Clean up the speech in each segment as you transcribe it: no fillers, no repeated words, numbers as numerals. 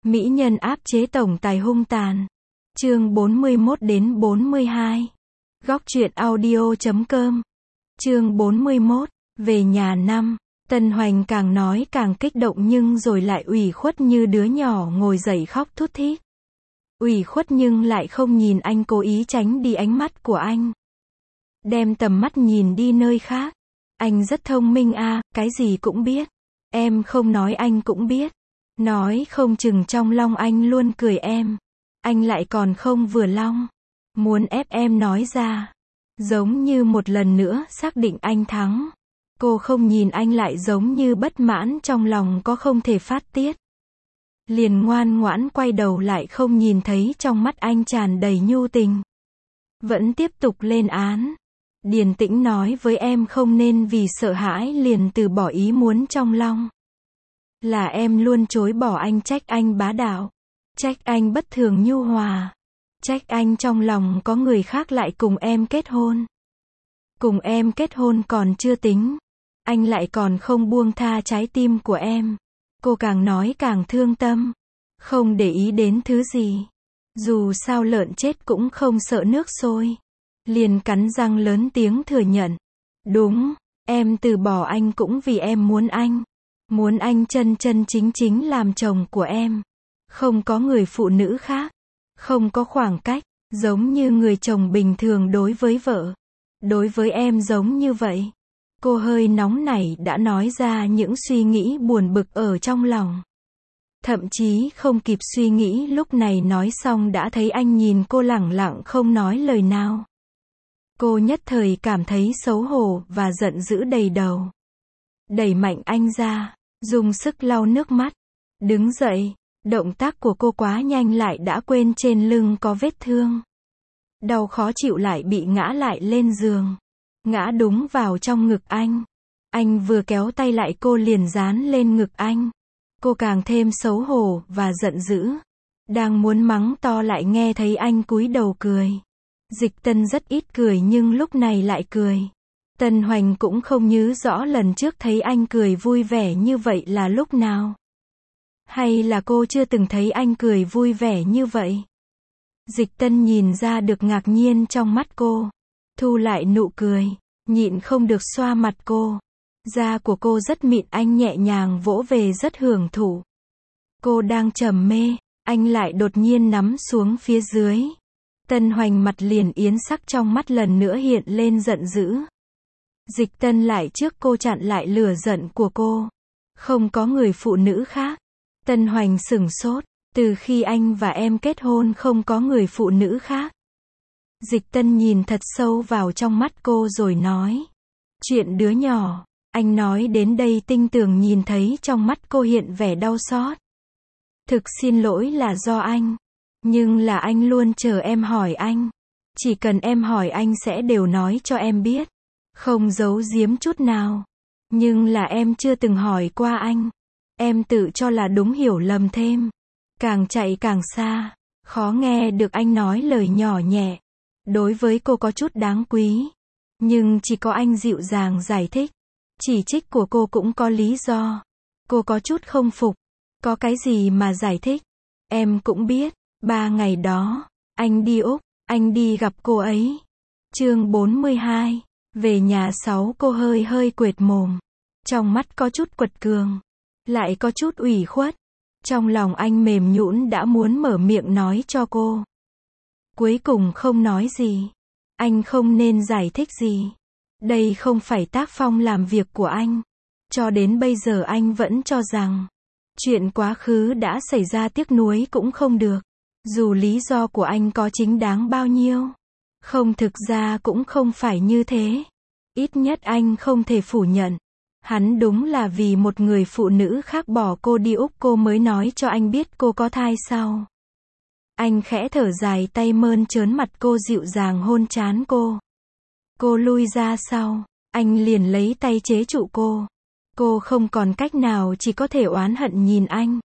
Mỹ nhân áp chế tổng tài hung tàn. Chương 41 đến 42. Góc truyện audio.com. Chương 41. Về nhà năm. Tân Hoành càng nói càng kích động nhưng rồi lại ủy khuất như đứa nhỏ ngồi dậy khóc thút thít. Ủy khuất nhưng lại không nhìn anh, cố ý tránh đi ánh mắt của anh. Đem tầm mắt nhìn đi nơi khác. Anh rất thông minh à, cái gì cũng biết. Em không nói anh cũng biết. Nói không chừng trong lòng anh luôn cười em. Anh lại còn không vừa lòng. Muốn ép em nói ra. Giống như một lần nữa xác định anh thắng. Cô không nhìn anh lại giống như bất mãn trong lòng có không thể phát tiết. Liền ngoan ngoãn quay đầu lại, không nhìn thấy trong mắt anh tràn đầy nhu tình. Vẫn tiếp tục lên án. Điềm tĩnh nói với em không nên vì sợ hãi liền từ bỏ ý muốn trong lòng. Là em luôn chối bỏ anh, trách anh bá đạo. Trách anh bất thường nhu hòa. Trách anh trong lòng có người khác lại cùng em kết hôn. Cùng em kết hôn còn chưa tính. Anh lại còn không buông tha trái tim của em. Cô càng nói càng thương tâm. Không để ý đến thứ gì. Dù sao lợn chết cũng không sợ nước sôi. Liền cắn răng lớn tiếng thừa nhận. Đúng, em từ bỏ anh cũng vì em muốn anh. Muốn anh chân chân chính chính làm chồng của em. Không có người phụ nữ khác. Không có khoảng cách. Giống như người chồng bình thường đối với vợ. Đối với em giống như vậy. Cô hơi nóng nảy đã nói ra những suy nghĩ buồn bực ở trong lòng. Thậm chí không kịp suy nghĩ, lúc này nói xong đã thấy anh nhìn cô lẳng lặng không nói lời nào. Cô nhất thời cảm thấy xấu hổ và giận dữ đầy đầu. Đẩy mạnh anh ra, dùng sức lau nước mắt. Đứng dậy, động tác của cô quá nhanh lại đã quên trên lưng có vết thương. Đau khó chịu lại bị ngã lại lên giường. Ngã đúng vào trong ngực anh. Anh vừa kéo tay lại cô liền dán lên ngực anh. Cô càng thêm xấu hổ và giận dữ. Đang muốn mắng to lại nghe thấy anh cúi đầu cười. Dịch Tân rất ít cười nhưng lúc này lại cười. Tân Hoành cũng không nhớ rõ lần trước thấy anh cười vui vẻ như vậy là lúc nào. Hay là cô chưa từng thấy anh cười vui vẻ như vậy. Dịch Tân nhìn ra được ngạc nhiên trong mắt cô. Thu lại nụ cười. Nhịn không được xoa mặt cô. Da của cô rất mịn, anh nhẹ nhàng vỗ về rất hưởng thụ. Cô đang trầm mê. Anh lại đột nhiên nắm xuống phía dưới. Tân Hoành mặt liền yến sắc, trong mắt lần nữa hiện lên giận dữ. Dịch Tân lại trước cô chặn lại lửa giận của cô. Không có người phụ nữ khác. Tân Hoành sửng sốt. Từ khi anh và em kết hôn không có người phụ nữ khác. Dịch Tân nhìn thật sâu vào trong mắt cô rồi nói. Chuyện đứa nhỏ. Anh nói đến đây tinh tường nhìn thấy trong mắt cô hiện vẻ đau xót. Thực xin lỗi là do anh. Nhưng là anh luôn chờ em hỏi anh. Chỉ cần em hỏi anh sẽ đều nói cho em biết. Không giấu giếm chút nào. Nhưng là em chưa từng hỏi qua anh. Em tự cho là đúng, hiểu lầm thêm. Càng chạy càng xa. Khó nghe được anh nói lời nhỏ nhẹ. Đối với cô có chút đáng quý. Nhưng chỉ có anh dịu dàng giải thích. Chỉ trích của cô cũng có lý do. Cô có chút không phục. Có cái gì mà giải thích. Em cũng biết. 3 ngày đó, anh đi Úc, anh đi gặp cô ấy. Chương 42. Về nhà 6. Cô hơi quệt mồm. Trong mắt có chút quật cường. Lại có chút ủy khuất. Trong lòng anh mềm nhũn đã muốn mở miệng nói cho cô. Cuối cùng không nói gì. Anh không nên giải thích gì. Đây không phải tác phong làm việc của anh. Cho đến bây giờ anh vẫn cho rằng chuyện quá khứ đã xảy ra tiếc nuối cũng không được. Dù lý do của anh có chính đáng bao nhiêu. Không, thực ra cũng không phải như thế. Ít nhất anh không thể phủ nhận. Hắn đúng là vì một người phụ nữ khác bỏ cô đi Úc cô mới nói cho anh biết cô có thai sau. Anh khẽ thở dài, tay mơn trớn mặt cô dịu dàng hôn trán cô. Cô lui ra sau. Anh liền lấy tay chế trụ cô. Cô không còn cách nào, chỉ có thể oán hận nhìn anh.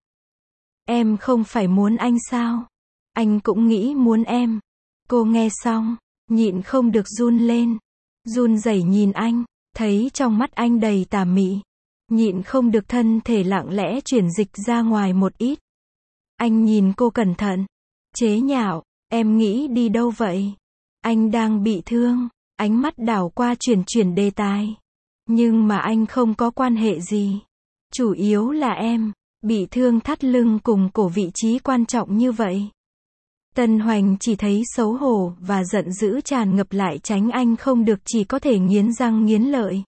Em không phải muốn anh sao? Anh cũng nghĩ muốn em. Cô nghe xong, nhịn không được run lên. Run rẩy nhìn anh, thấy trong mắt anh đầy tà mị. Nhịn không được thân thể lặng lẽ chuyển dịch ra ngoài một ít. Anh nhìn cô cẩn thận. Chế nhạo, em nghĩ đi đâu vậy? Anh đang bị thương. Ánh mắt đảo qua chuyển đề tài. Nhưng mà anh không có quan hệ gì. Chủ yếu là em, bị thương thắt lưng cùng cổ vị trí quan trọng như vậy. Tân Hoành chỉ thấy xấu hổ và giận dữ tràn ngập lại tránh anh không được chỉ có thể nghiến răng nghiến lợi.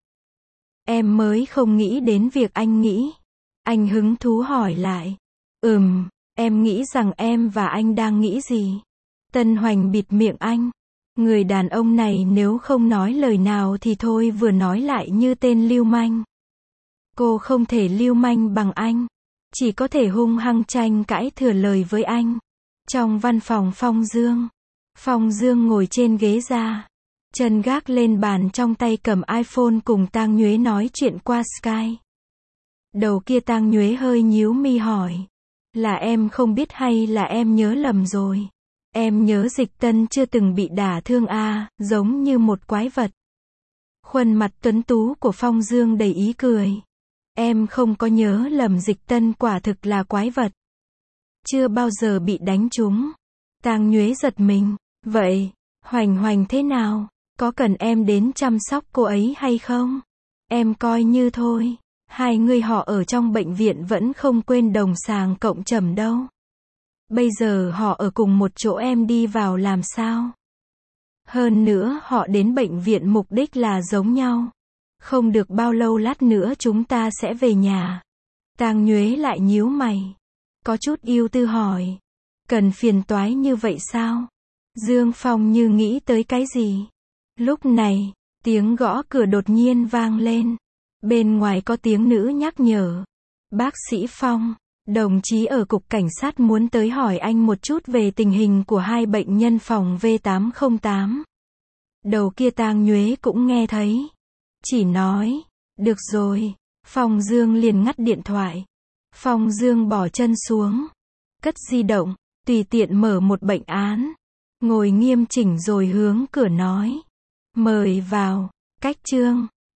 Em mới không nghĩ đến việc anh nghĩ. Anh hứng thú hỏi lại. Em nghĩ rằng em và anh đang nghĩ gì? Tân Hoành bịt miệng anh. Người đàn ông này nếu không nói lời nào thì thôi vừa nói lại như tên lưu manh. Cô không thể lưu manh bằng anh. Chỉ có thể hung hăng tranh cãi thừa lời với anh. Trong văn phòng Phong Dương ngồi trên ghế ra. Chân gác lên bàn trong tay cầm iPhone cùng Tang Nhuế nói chuyện qua Skype. Đầu kia Tang Nhuế hơi nhíu mi hỏi. Là em không biết hay là em nhớ lầm rồi? Em nhớ Dịch Tân chưa từng bị đả thương à, giống như một quái vật. Khuôn mặt tuấn tú của Phong Dương đầy ý cười. Em không có nhớ lầm, Dịch Tân quả thực là quái vật. Chưa bao giờ bị đánh trúng. Tang Nhuế giật mình. Vậy, Hoành thế nào? Có cần em đến chăm sóc cô ấy hay không? Em coi như thôi. Hai người họ ở trong bệnh viện vẫn không quên đồng sàng cộng trầm đâu. Bây giờ họ ở cùng một chỗ, em đi vào làm sao? Hơn nữa họ đến bệnh viện mục đích là giống nhau. Không được bao lâu lát nữa chúng ta sẽ về nhà. Tang Nhuế lại nhíu mày. Có chút ưu tư hỏi. Cần phiền toái như vậy sao? Dương Phong như nghĩ tới cái gì. Lúc này, tiếng gõ cửa đột nhiên vang lên. Bên ngoài có tiếng nữ nhắc nhở. Bác sĩ Phong, đồng chí ở cục cảnh sát muốn tới hỏi anh một chút về tình hình của hai bệnh nhân phòng V808. Đầu kia Tang Nhuế cũng nghe thấy. Chỉ nói, được rồi. Phong Dương liền ngắt điện thoại. Phong Dương bỏ chân xuống. Cất di động, tùy tiện mở một bệnh án. Ngồi nghiêm chỉnh rồi hướng cửa nói. Mời vào, cách chương.